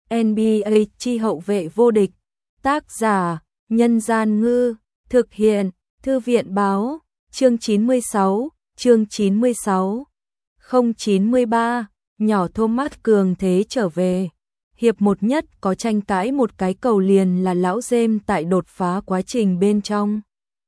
NBA chi hậu vệ vô địch. Tác giả: Nhân Gian Ngư. Thực hiện: Thư viện Báo. Chương 96. Chương 96. 093. Nhỏ Thomas cường thế trở về. Hiệp một nhất có tranh cãi một cái cầu liền là lão James tại đột phá quá trình bên trong.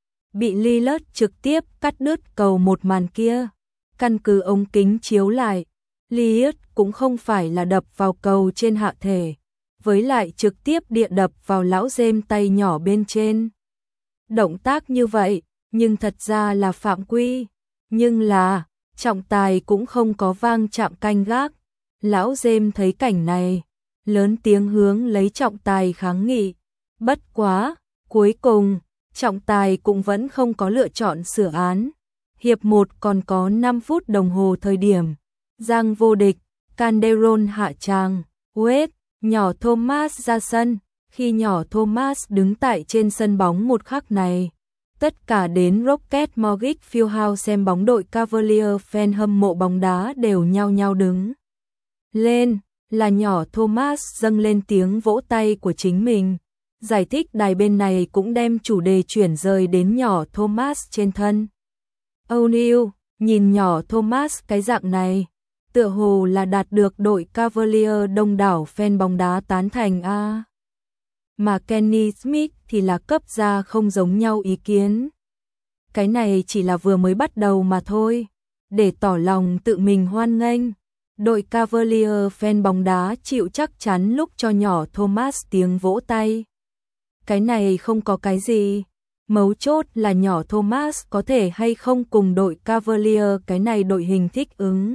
Bị Lillard trực tiếp cắt đứt cầu một màn kia. Căn cứ ống kính chiếu lại, Lillard cũng không phải là đập vào cầu trên hạ thể, với lại trực tiếp địa đập vào lão James tay nhỏ bên trên. Động tác như vậy, nhưng thật ra là phạm quy, nhưng là trọng tài cũng không có vang chạm canh gác. Lão James thấy cảnh này, lớn tiếng hướng lấy trọng tài kháng nghị. Bất quá, cuối cùng, trọng tài cũng vẫn không có lựa chọn sửa án. Hiệp 1 còn có 5 phút đồng hồ thời điểm. Giang vô địch, Calderon hạ tràng, Wade, nhỏ Thomas ra sân. Khi nhỏ Thomas đứng tại trên sân bóng một khắc này, tất cả đến Rocket Mortgage Fieldhouse xem bóng đội Cavaliers fan hâm mộ bóng đá đều nhao nhao đứng lên, là nhỏ Thomas dâng lên tiếng vỗ tay của chính mình. Giải thích đài bên này cũng đem chủ đề chuyển rời đến nhỏ Thomas trên thân. O'Neal nhìn nhỏ Thomas cái dạng này, tựa hồ là đạt được đội Cavaliers đông đảo fan bóng đá tán thành a. Mà Kenny Smith thì là cấp ra không giống nhau ý kiến. Cái này chỉ là vừa mới bắt đầu mà thôi, để tỏ lòng tự mình hoan nghênh. Đội Cavaliers fan bóng đá chịu chắc chắn lúc cho nhỏ Thomas tiếng vỗ tay. Cái này không có cái gì, mấu chốt là nhỏ Thomas có thể hay không cùng đội Cavaliers cái này đội hình thích ứng.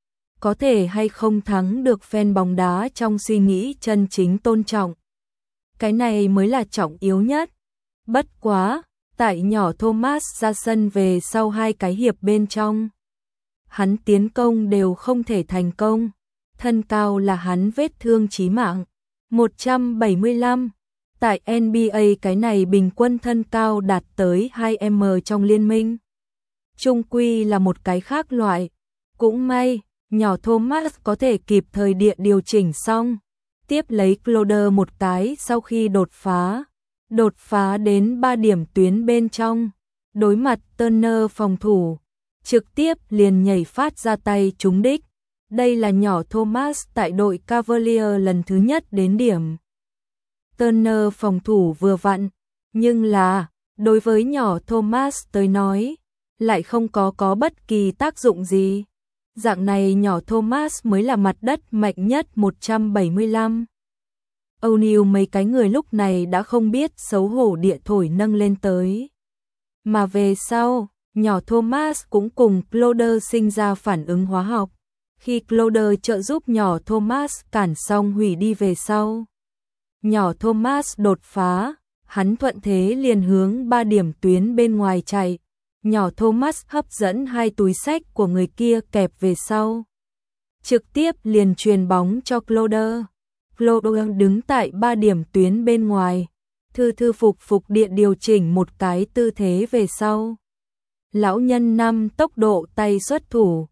Có thể hay không thắng được fan bóng đá trong suy nghĩ chân chính tôn trọng. Cái này mới là trọng yếu nhất. Bất quá, tại nhỏ Thomas ra sân về sau 2 cái hiệp bên trong, hắn tiến công đều không thể thành công. Thân cao là hắn vết thương chí mạng. 175. Tại NBA cái này bình quân thân cao đạt tới 2m trong liên minh. Trung quy là một cái khác loại. Cũng may, nhỏ Thomas có thể kịp thời địa điều chỉnh xong. Tiếp lấy Crowder một cái sau khi đột phá đến 3 điểm tuyến bên trong. Đối mặt Turner phòng thủ, trực tiếp liền nhảy phát ra tay trúng đích. Đây là nhỏ Thomas tại đội Cavaliers lần thứ nhất đến điểm. Turner phòng thủ vừa vặn, nhưng là, đối với nhỏ Thomas tới nói, lại không có bất kỳ tác dụng gì. Dạng này nhỏ Thomas mới là mặt đất mạnh nhất 175. O'Neal mấy cái người lúc này đã không biết xấu hổ địa thổi nâng lên tới. Mà về sau, nhỏ Thomas cũng cùng Crowder sinh ra phản ứng hóa học. Khi Crowder trợ giúp nhỏ Thomas cản xong hủy đi về sau, nhỏ Thomas đột phá, hắn thuận thế liền hướng 3 điểm tuyến bên ngoài chạy. Nhỏ Thomas hấp dẫn 2 túi xách của người kia kẹp về sau, trực tiếp liền truyền bóng cho Crowder. Crowder đứng tại 3 điểm tuyến bên ngoài, thư phục địa điều chỉnh một cái tư thế về sau. Lão nhân 5 tốc độ tay xuất thủ,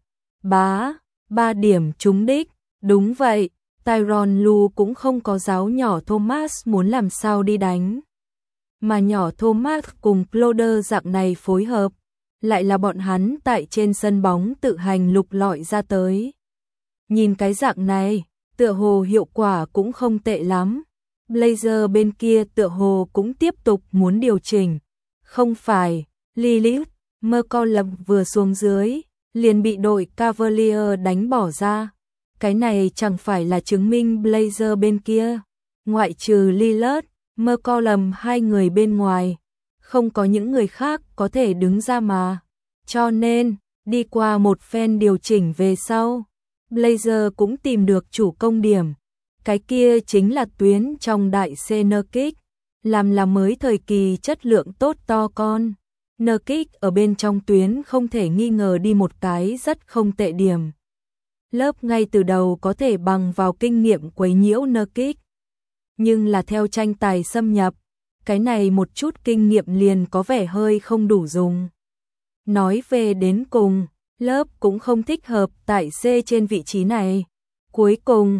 3 điểm trúng đích. Đúng vậy, Tyronn Lue cũng không có giáo nhỏ Thomas muốn làm sao đi đánh. Mà nhỏ Thomas cùng Crowder dạng này phối hợp, lại là bọn hắn tại trên sân bóng tự hành lục lọi ra tới. Nhìn cái dạng này, tựa hồ hiệu quả cũng không tệ lắm. Blazers bên kia tựa hồ cũng tiếp tục muốn điều chỉnh. Không phải, Lillard, McCollum vừa xuống dưới, liền bị đội Cavaliers đánh bỏ ra. Cái này chẳng phải là chứng minh Blazers bên kia, ngoại trừ Lillard, McCollum 2 người bên ngoài, không có những người khác có thể đứng ra mà. Cho nên, đi qua một phen điều chỉnh về sau, Blazers cũng tìm được chủ công điểm. Cái kia chính là tuyến trong đại C Nurkic, làm là mới thời kỳ chất lượng tốt to con. Nurkic ở bên trong tuyến không thể nghi ngờ đi một cái rất không tệ điểm. Lớp ngay từ đầu có thể bằng vào kinh nghiệm quấy nhiễu Nurkic. Nhưng là theo tranh tài xâm nhập, cái này một chút kinh nghiệm liền có vẻ hơi không đủ dùng. Nói về đến cùng, lớp cũng không thích hợp tại C trên vị trí này. Cuối cùng,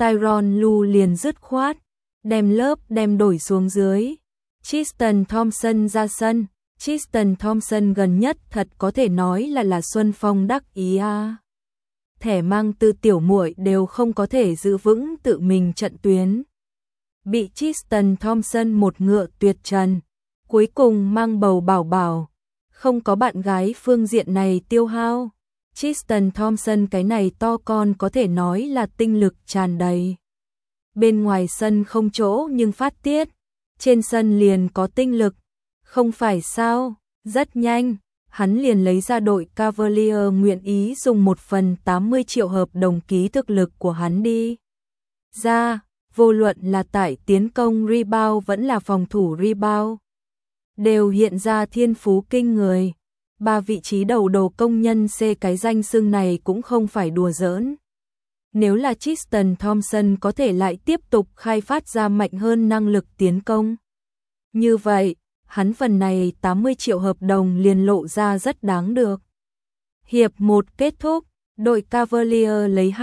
Tyronn Lue liền dứt khoát, đem đổi xuống dưới. Tristan Thompson ra sân. Tristan Thompson gần nhất thật có thể nói là Xuân Phong đắc ý a. Thẻ mang từ tiểu muội đều không có thể giữ vững tự mình trận tuyến. Bị Tristan Thompson một ngựa tuyệt trần, cuối cùng mang bầu bảo bảo, không có bạn gái phương diện này tiêu hao. Tristan Thompson cái này to con có thể nói là tinh lực tràn đầy. Bên ngoài sân không chỗ nhưng phát tiết, trên sân liền có tinh lực, không phải sao? Rất nhanh, hắn liền lấy ra đội Cavalier nguyện ý dùng 1/80 triệu hợp đồng ký thực lực của hắn đi ra, vô luận là tại tiến công rebound vẫn là phòng thủ rebound, đều hiện ra thiên phú kinh người. 3 vị trí đầu đồ công nhân C cái danh xưng này cũng không phải đùa giỡn. Nếu là Tristan Thompson có thể lại tiếp tục khai phát ra mạnh hơn năng lực tiến công, như vậy, hắn phần này 80 triệu hợp đồng liền lộ ra rất đáng được. Hiệp 1 kết thúc, đội Cavalier lấy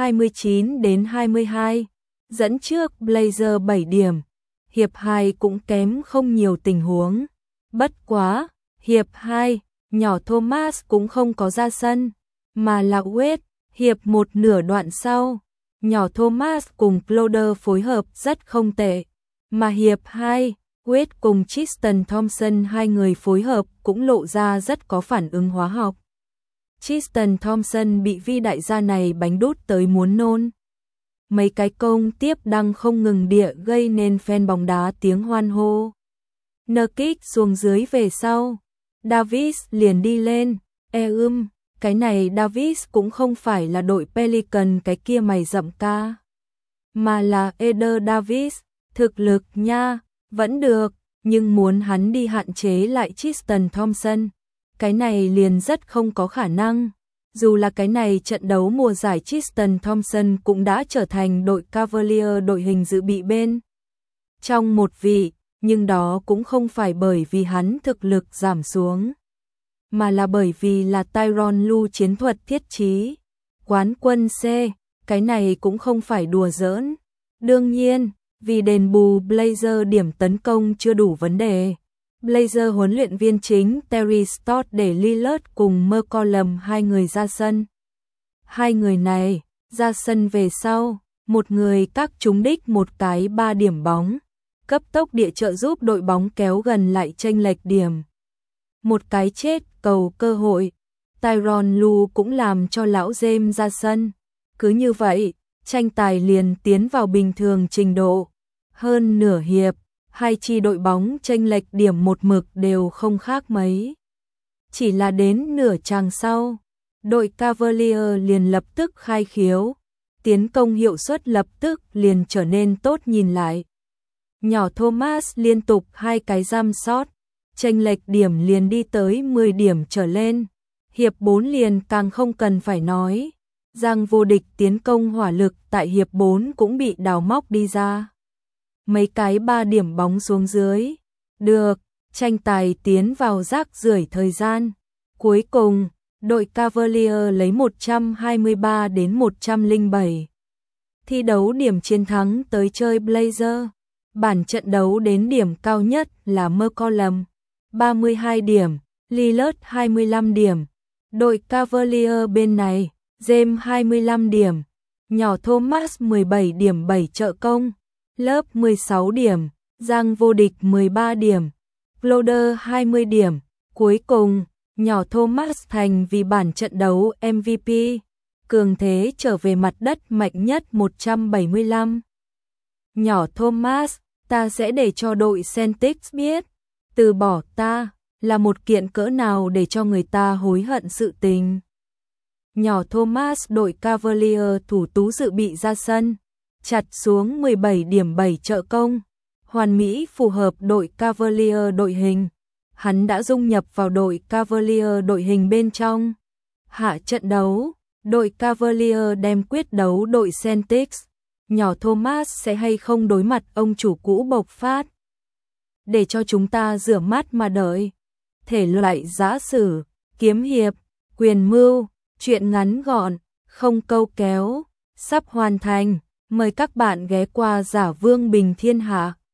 29-22, dẫn trước Blazer 7 điểm. Hiệp 2 cũng kém không nhiều tình huống. Bất quá, hiệp 2, nhỏ Thomas cũng không có ra sân, mà là Wade. Hiệp 1 nửa đoạn sau, nhỏ Thomas cùng Cloder phối hợp rất không tệ, mà hiệp 2, Wade cùng Tristan Thompson hai người phối hợp cũng lộ ra rất có phản ứng hóa học. Tristan Thompson bị vi đại gia này bánh đút tới muốn nôn. Mấy cái công tiếp đang không ngừng địa gây nên fan bóng đá tiếng hoan hô. Nurkic xuống dưới về sau, Davis liền đi lên, cái này Davis cũng không phải là đội Pelican cái kia mày rậm ca, mà là Eder Davis, thực lực nha, vẫn được, nhưng muốn hắn đi hạn chế lại Tristan Thompson, cái này liền rất không có khả năng. Dù là cái này trận đấu mùa giải Tristan Thompson cũng đã trở thành đội Cavalier đội hình dự bị bên trong một vị, nhưng đó cũng không phải bởi vì hắn thực lực giảm xuống, mà là bởi vì là Tyronn Lue chiến thuật thiết trí. Quán quân C, cái này cũng không phải đùa giỡn. Đương nhiên, vì đền bù Blazer điểm tấn công chưa đủ vấn đề, Blazer huấn luyện viên chính Terry Stotts để Lillard cùng McCollum hai người ra sân. Hai người này ra sân về sau, một người các trúng đích một cái 3 điểm bóng, cấp tốc địa trợ giúp đội bóng kéo gần lại chênh lệch điểm. Một cái chết cầu cơ hội, Tyronn Lue cũng làm cho lão James ra sân. Cứ như vậy, tranh tài liền tiến vào bình thường trình độ. Hơn nửa hiệp, hai chi đội bóng chênh lệch điểm một mực đều không khác mấy. Chỉ là đến nửa chàng sau, đội Cavalier liền lập tức khai khiếu, tiến công hiệu suất lập tức liền trở nên tốt nhìn lại. Nhỏ Thomas liên tục 2 cái jump shot, chênh lệch điểm liền đi tới 10 điểm trở lên. Hiệp 4 liền càng không cần phải nói, Giang vô địch tiến công hỏa lực tại hiệp 4 cũng bị đào móc đi ra. Mấy cái 3 điểm bóng xuống dưới. Được, tranh tài tiến vào rác rưởi thời gian. Cuối cùng, đội Cavalier lấy 123-107. Thi đấu điểm chiến thắng tới chơi Blazer. Bản trận đấu đến điểm cao nhất là McCollum, 32 điểm, Lillard 25 điểm. Đội Cavalier bên này, James 25 điểm, nhỏ Thomas 17 điểm 7 trợ công, lớp 16 điểm, Giang vô địch 13 điểm, Cloder 20 điểm. Cuối cùng, nhỏ Thomas thành vì bản trận đấu MVP, cường thế trở về mặt đất mạnh nhất 175. Nhỏ Thomas, ta sẽ để cho đội Celtics biết, từ bỏ ta là một kiện cỡ nào để cho người ta hối hận sự tình. Nhỏ Thomas đội Cavalier thủ tú dự bị ra sân, chặt xuống 17 điểm 7 trợ công, hoàn mỹ phù hợp đội Cavalier đội hình. Hắn đã dung nhập vào đội Cavalier đội hình bên trong. Hạ trận đấu, đội Cavalier đem quyết đấu đội Celtics. Nhỏ Thomas sẽ hay không đối mặt ông chủ cũ bộc phát. Để cho chúng ta rửa mắt mà đợi. Thể loại giã sử, kiếm hiệp, quyền mưu, truyện ngắn gọn, không câu kéo, sắp hoàn thành. Mời các bạn ghé qua Giả Vương Bình Thiên Hạ.